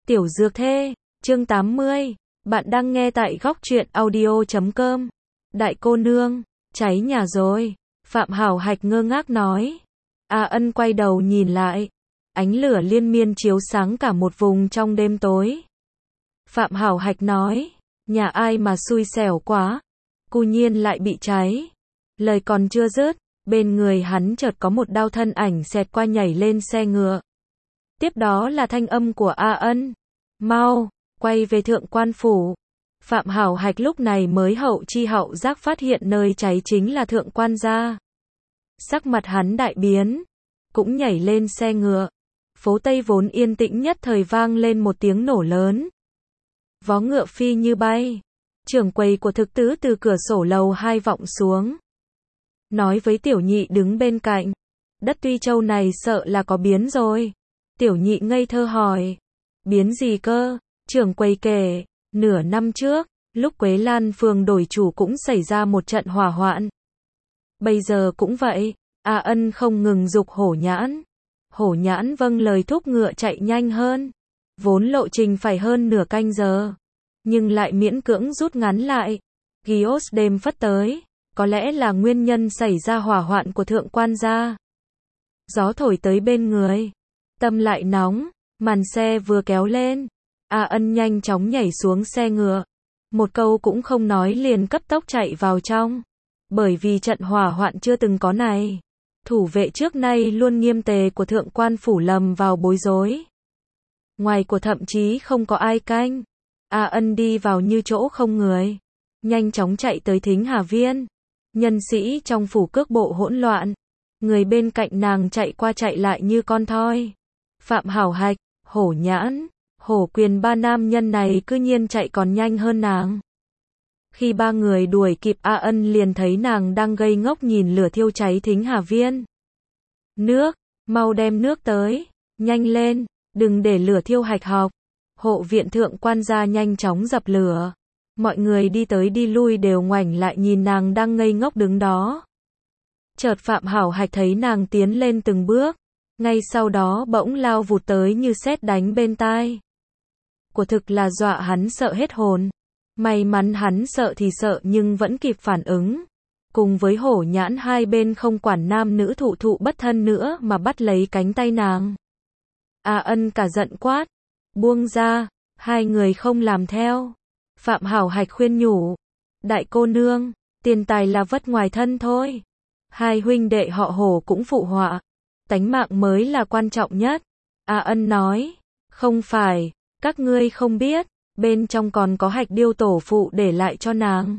Tiểu Dược Thê, chương 80, bạn đang nghe tại góc truyện audio.com. Đại cô nương, cháy nhà rồi, Phạm Hảo Hạch ngơ ngác nói. A Ân quay đầu nhìn lại, ánh lửa liên miên chiếu sáng cả một vùng trong đêm tối. Phạm Hảo Hạch nói, nhà ai mà xui xẻo quá, cư nhiên lại bị cháy. Lời còn chưa dứt, bên người hắn chợt có một đạo thân ảnh xẹt qua nhảy lên xe ngựa. Tiếp đó là thanh âm của A Ân. Mau, quay về Thượng Quan Phủ. Phạm Hảo Hạch lúc này mới hậu chi hậu giác phát hiện nơi cháy chính là Thượng Quan gia. Sắc mặt hắn đại biến, cũng nhảy lên xe ngựa. Phố Tây vốn yên tĩnh nhất thời vang lên một tiếng nổ lớn. Vó ngựa phi như bay. Trưởng quầy của Thực Tứ từ cửa sổ lầu 2 vọng xuống. Nói với Tiểu Nhị đứng bên cạnh. Đất Tuy Châu này sợ là có biến rồi. Tiểu Nhị ngây thơ hỏi. Biến gì cơ? Trưởng quầy kể, nửa năm trước, lúc Quế Lan phường đổi chủ cũng xảy ra một trận hỏa hoạn. Bây giờ cũng vậy, A Ân không ngừng giục Hổ Nhãn. Hổ Nhãn vâng lời thúc ngựa chạy nhanh hơn. Vốn lộ trình phải hơn nửa canh giờ, nhưng lại miễn cưỡng rút ngắn lại. Gios đêm phất tới, có lẽ là nguyên nhân xảy ra hỏa hoạn của Thượng Quan gia. Gió thổi tới bên người, tâm lại nóng. Màn xe vừa kéo lên, A Ân nhanh chóng nhảy xuống xe ngựa. Một câu cũng không nói liền cấp tốc chạy vào trong. Bởi vì trận hỏa hoạn chưa từng có này. Thủ vệ trước nay luôn nghiêm tề của Thượng Quan Phủ lầm vào bối rối. Ngoài của thậm chí không có ai canh. A Ân đi vào như chỗ không người. Nhanh chóng chạy tới Thính Hà Viên. Nhân sĩ trong phủ cước bộ hỗn loạn. Người bên cạnh nàng chạy qua chạy lại như con thoi. Phạm Hảo Hạch, Hổ Nhãn, Hổ Quyền ba nam nhân này cư nhiên chạy còn nhanh hơn nàng. Khi ba người đuổi kịp A Ân liền thấy nàng đang ngây ngốc nhìn lửa thiêu cháy Thính Hà Viên. Nước, mau đem nước tới, nhanh lên, đừng để lửa thiêu hạch học. Hộ viện Thượng Quan gia nhanh chóng dập lửa. Mọi người đi tới đi lui đều ngoảnh lại nhìn nàng đang ngây ngốc đứng đó. Chợt Phạm Hảo Hạch thấy nàng tiến lên từng bước. Ngay sau đó bỗng lao vụt tới như sét đánh bên tai. Quả thực là dọa hắn sợ hết hồn. May mắn hắn sợ thì sợ nhưng vẫn kịp phản ứng. Cùng với Hổ Nhãn hai bên không quản nam nữ thụ thụ bất thân nữa mà bắt lấy cánh tay nàng. A Ân cả giận quát. Buông ra, hai người không làm theo. Phạm Hảo Hạch khuyên nhủ. Đại cô nương, tiền tài là vất ngoài thân thôi. Hai huynh đệ họ Hổ cũng phụ họa. Tánh mạng mới là quan trọng nhất. A Ân nói, không phải, các ngươi không biết, bên trong còn có hạch điêu tổ phụ để lại cho nàng.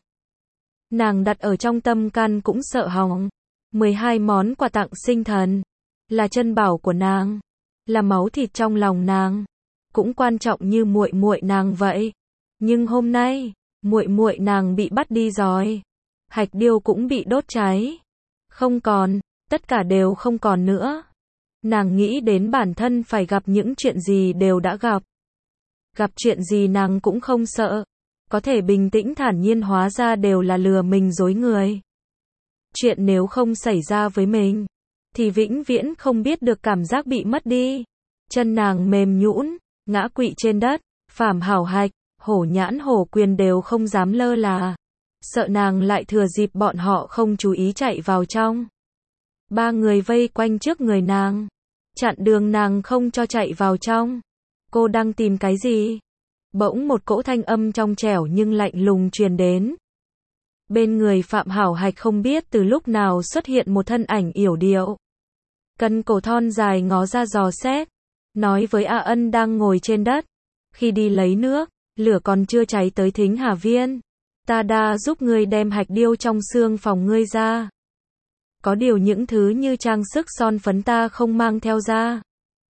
Nàng đặt ở trong tâm can cũng sợ hỏng. 12 món quà tặng sinh thần, là chân bảo của nàng, là máu thịt trong lòng nàng, cũng quan trọng như muội muội nàng vậy. Nhưng hôm nay, muội muội nàng bị bắt đi rồi, hạch điêu cũng bị đốt cháy, không còn. Tất cả đều không còn nữa. Nàng nghĩ đến bản thân phải gặp những chuyện gì đều đã gặp. Gặp chuyện gì nàng cũng không sợ. Có thể bình tĩnh thản nhiên hóa ra đều là lừa mình dối người. Chuyện nếu không xảy ra với mình, thì vĩnh viễn không biết được cảm giác bị mất đi. Chân nàng mềm nhũn, ngã quỵ trên đất. Phạm Hảo Hạch, Hổ Nhãn Hổ Quyền đều không dám lơ là. Sợ nàng lại thừa dịp bọn họ không chú ý chạy vào trong. Ba người vây quanh trước người nàng, chặn đường nàng không cho chạy vào trong. Cô đang tìm cái gì? Bỗng một cỗ thanh âm trong trẻo nhưng lạnh lùng truyền đến. Bên người Phạm Hảo Hạch không biết từ lúc nào xuất hiện một thân ảnh yểu điệu. Cân cổ thon dài ngó ra dò xét, nói với A Ân đang ngồi trên đất. Khi đi lấy nước, lửa còn chưa cháy tới Thính Hà Viên. Ta đã giúp ngươi đem hạch điêu trong xương phòng ngươi ra. Có điều những thứ như trang sức son phấn ta không mang theo ra.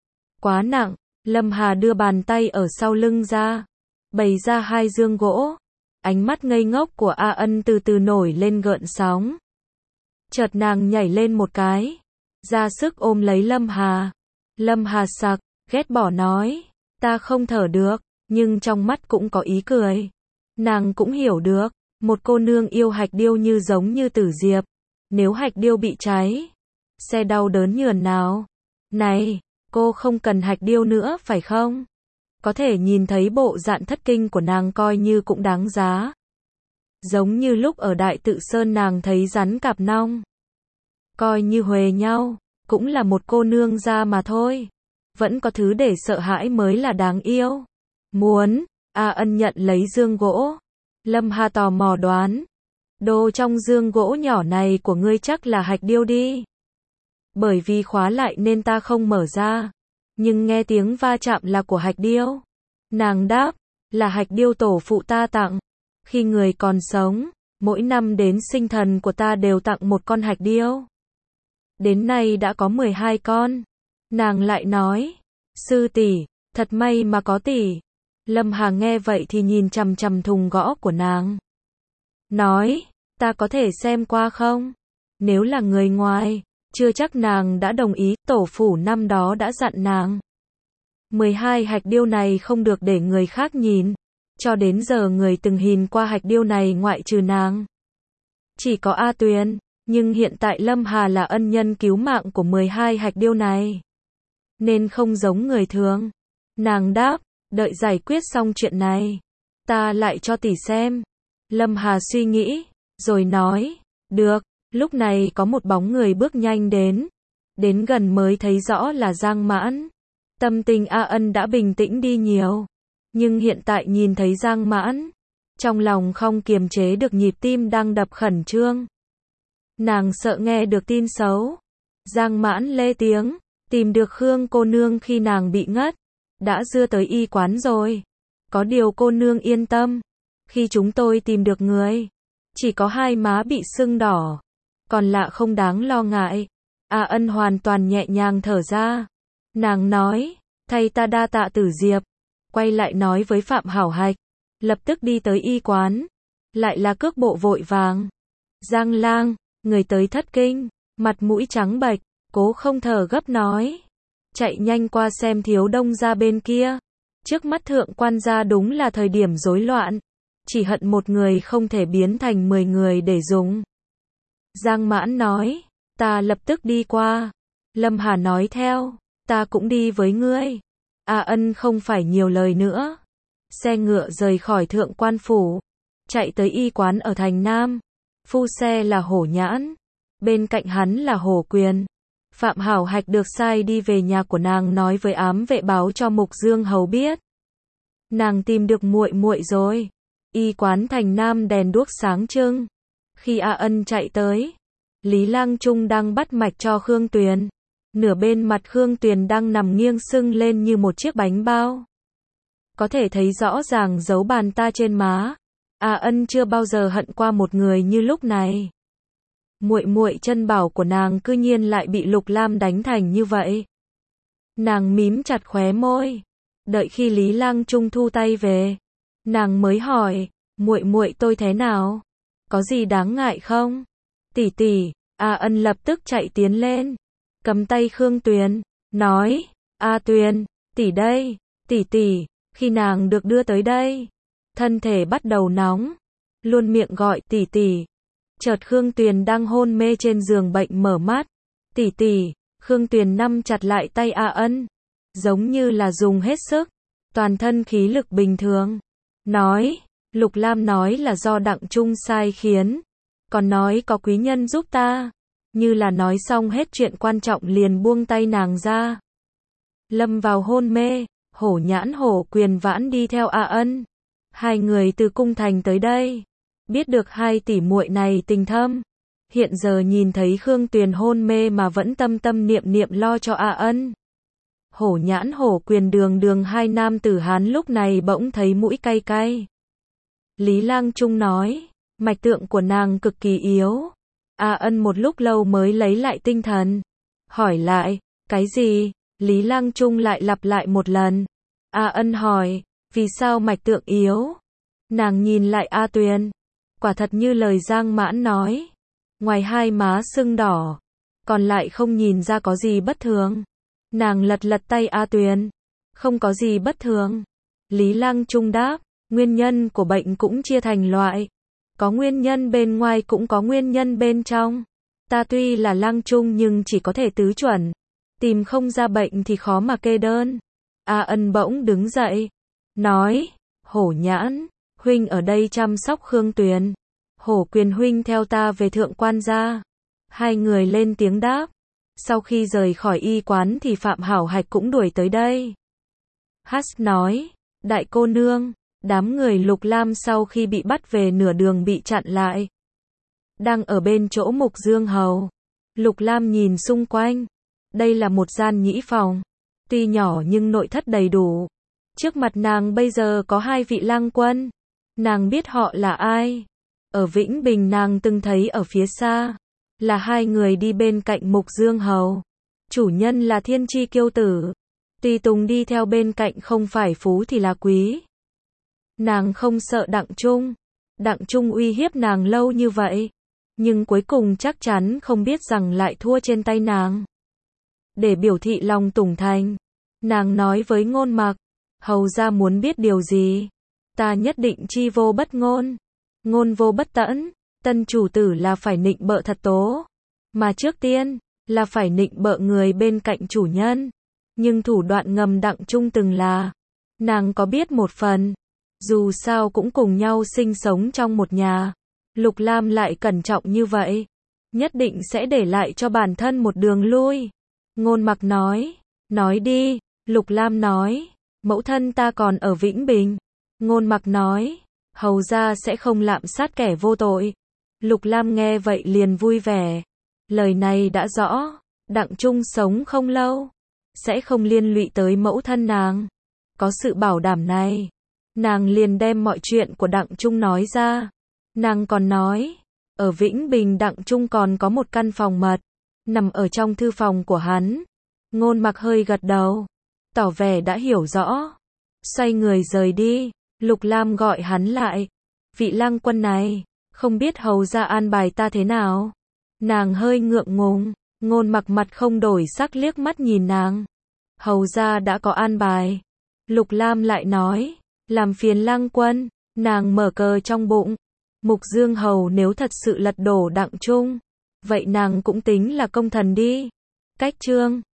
Quá nặng, Lâm Hà đưa bàn tay ở sau lưng ra. Bày ra hai dương gỗ. Ánh mắt ngây ngốc của A Ân từ từ nổi lên gợn sóng. Chợt nàng nhảy lên một cái. Ra sức ôm lấy Lâm Hà. Lâm Hà sặc, ghét bỏ nói. Ta không thở được, nhưng trong mắt cũng có ý cười. Nàng cũng hiểu được. Một cô nương yêu hạch điêu như giống như Tử Diệp. Nếu hạch điêu bị cháy, sẽ đau đớn nhường nào. Này, cô không cần hạch điêu nữa phải không? Có thể nhìn thấy bộ dạng thất kinh của nàng coi như cũng đáng giá. Giống như lúc ở Đại Tự Sơn nàng thấy rắn cạp nong. Coi như huề nhau, cũng là một cô nương gia mà thôi. Vẫn có thứ để sợ hãi mới là đáng yêu. Muốn, A Ân nhận lấy dương gỗ. Lâm Hà tò mò đoán. Đồ trong dương gỗ nhỏ này của ngươi chắc là hạch điêu đi. Bởi vì khóa lại nên ta không mở ra. Nhưng nghe tiếng va chạm là của hạch điêu. Nàng đáp, là hạch điêu tổ phụ ta tặng. Khi người còn sống, mỗi năm đến sinh thần của ta đều tặng một con hạch điêu. Đến nay đã có 12 con. Nàng lại nói, sư tỷ, thật may mà có tỷ. Lâm Hà nghe vậy thì nhìn chằm chằm thùng gỗ của nàng. Nói, ta có thể xem qua không? Nếu là người ngoài, chưa chắc nàng đã đồng ý, tổ phủ năm đó đã dặn nàng. 12 hạch điêu này không được để người khác nhìn. Cho đến giờ người từng nhìn qua hạch điêu này ngoại trừ nàng. Chỉ có A Tuyền, nhưng hiện tại Lâm Hà là ân nhân cứu mạng của 12 hạch điêu này. Nên không giống người thường. Nàng đáp, đợi giải quyết xong chuyện này, ta lại cho tỷ xem. Lâm Hà suy nghĩ, rồi nói, được. Lúc này có một bóng người bước nhanh đến. Đến gần mới thấy rõ là Giang Mãn. Tâm tình A Ân đã bình tĩnh đi nhiều. Nhưng hiện tại nhìn thấy Giang Mãn, trong lòng không kiềm chế được nhịp tim đang đập khẩn trương. Nàng sợ nghe được tin xấu. Giang Mãn lê tiếng, tìm được Khương cô nương khi nàng bị ngất. Đã đưa tới y quán rồi. Có điều cô nương yên tâm. Khi chúng tôi tìm được người, chỉ có hai má bị sưng đỏ. Còn lạ không đáng lo ngại. A Ân hoàn toàn nhẹ nhàng thở ra. Nàng nói, thầy ta đa tạ Tử Diệp. Quay lại nói với Phạm Hảo Hạch. Lập tức đi tới y quán. Lại là cước bộ vội vàng. Giang Lang, người tới thất kinh. Mặt mũi trắng bệch, cố không thở gấp nói. Chạy nhanh qua xem Thiếu Đông gia bên kia. Trước mắt thượng quan gia đúng là thời điểm rối loạn. Chỉ hận một người không thể biến thành 10 người để dùng. Giang Mãn nói, ta lập tức đi qua. Lâm Hà nói theo, ta cũng đi với ngươi. A Ân không phải nhiều lời nữa. Xe ngựa rời khỏi thượng quan phủ. Chạy tới y quán ở thành Nam. Phu xe là Hổ Nhãn. Bên cạnh hắn là Hổ Quyền. Phạm Hảo Hạch được sai đi về nhà của nàng nói với ám vệ báo cho Mục Dương Hầu biết. Nàng tìm được muội muội rồi. Y quán thành Nam đèn đuốc sáng trưng. Khi A Ân chạy tới, Lý Lang Trung đang bắt mạch cho Khương Tuyền. Nửa bên mặt Khương Tuyền đang nằm nghiêng sưng lên như một chiếc bánh bao. Có thể thấy rõ ràng dấu bàn ta trên má. A Ân chưa bao giờ hận qua một người như lúc này. Muội muội chân bảo của nàng cư nhiên lại bị Lục Lam đánh thành như vậy. Nàng mím chặt khóe môi. Đợi khi Lý Lang Trung thu tay về, nàng mới hỏi, muội muội tôi thế nào? Có gì đáng ngại không? Tỷ tỷ. A Ân lập tức chạy tiến lên, cầm tay Khương Tuyền, nói, A Tuyền, tỷ đây, tỷ tỷ. Khi nàng được đưa tới đây, thân thể bắt đầu nóng, luôn miệng gọi tỷ tỷ. Chợt Khương Tuyền đang hôn mê trên giường bệnh mở mắt. Tỷ tỷ. Khương Tuyền nắm chặt lại tay A Ân, giống như là dùng hết sức, toàn thân khí lực bình thường. Nói, Lục Lam nói là do Đặng Trung sai khiến, còn nói có quý nhân giúp ta. Như là nói xong hết chuyện quan trọng liền buông tay nàng ra. Lâm vào hôn mê, Hổ Nhãn Hổ Quyền vãn đi theo A Ân. Hai người từ cung thành tới đây. Biết được hai tỷ muội này tình thâm. Hiện giờ nhìn thấy Khương Tuyền hôn mê mà vẫn tâm tâm niệm niệm lo cho A Ân. Hổ Nhãn Hổ Quyền đường hai nam tử Hán lúc này bỗng thấy mũi cay cay. Lý Lang Trung nói, mạch tượng của nàng cực kỳ yếu. A Ân một lúc lâu mới lấy lại tinh thần. Hỏi lại, cái gì? Lý Lang Trung lại lặp lại một lần. A Ân hỏi, vì sao mạch tượng yếu? Nàng nhìn lại A Tuyền. Quả thật như lời Giang Mãn nói. Ngoài hai má sưng đỏ, còn lại không nhìn ra có gì bất thường. Nàng lật tay A Tuyền. Không có gì bất thường. Lý Lang Trung đáp, nguyên nhân của bệnh cũng chia thành loại. Có nguyên nhân bên ngoài cũng có nguyên nhân bên trong. Ta tuy là Lang Trung nhưng chỉ có thể tứ chuẩn. Tìm không ra bệnh thì khó mà kê đơn. A Ân bỗng đứng dậy. nói, Hổ Nhãn, huynh ở đây chăm sóc Khương Tuyền. Hổ Quyền huynh theo ta về Thượng Quan gia. Hai người lên tiếng đáp. Sau khi rời khỏi y quán thì Phạm Hảo Hạch cũng đuổi tới đây. Hắc nói, đại cô nương, đám người Lục Lam sau khi bị bắt về nửa đường bị chặn lại. Đang ở bên chỗ Mục Dương Hầu. Lục Lam nhìn xung quanh. Đây là một gian nhĩ phòng. Tuy nhỏ nhưng nội thất đầy đủ. Trước mặt nàng bây giờ có hai vị lang quân. Nàng biết họ là ai. Ở Vĩnh Bình nàng từng thấy ở phía xa. Là hai người đi bên cạnh Mục Dương Hầu. Chủ nhân là Thiên Chi Kiêu Tử. Tùy tùng đi theo bên cạnh không phải phú thì là quý. Nàng không sợ Đặng Trung. Đặng Trung uy hiếp nàng lâu như vậy. Nhưng cuối cùng chắc chắn không biết rằng lại thua trên tay nàng. Để biểu thị lòng tủng thành. Nàng nói với Ngôn Mặc. Hầu ra muốn biết điều gì. Ta nhất định chi vô bất ngôn. Ngôn vô bất tẫn. Tân chủ tử là phải nịnh bợ thật tố. Mà trước tiên, là phải nịnh bợ người bên cạnh chủ nhân. Nhưng thủ đoạn ngầm Đặng Trung từng là. Nàng có biết một phần. Dù sao cũng cùng nhau sinh sống trong một nhà. Lục Lam lại cẩn trọng như vậy. Nhất định sẽ để lại cho bản thân một đường lui. Ngôn Mặc nói. Nói đi. Lục Lam nói. Mẫu thân ta còn ở Vĩnh Bình. Ngôn Mặc nói. Hầu ra sẽ không lạm sát kẻ vô tội. Lục Lam nghe vậy liền vui vẻ. Lời này đã rõ. Đặng Trung sống không lâu. Sẽ không liên lụy tới mẫu thân nàng. Có sự bảo đảm này. Nàng liền đem mọi chuyện của Đặng Trung nói ra. Nàng còn nói. Ở Vĩnh Bình Đặng Trung còn có một căn phòng mật. Nằm ở trong thư phòng của hắn. Ngôn Mặc hơi gật đầu. Tỏ vẻ đã hiểu rõ. Xoay người rời đi. Lục Lam gọi hắn lại. Vị lang quân này. Không biết hầu ra an bài ta thế nào. Nàng hơi ngượng ngùng. Ngôn Mặc mặt không đổi sắc liếc mắt nhìn nàng. Hầu ra đã có an bài. Lục Lam lại nói. Làm phiền lang quân. Nàng mở cờ trong bụng. Mục Dương Hầu nếu thật sự lật đổ Đặng Trung. Vậy nàng cũng tính là công thần đi. Cách chương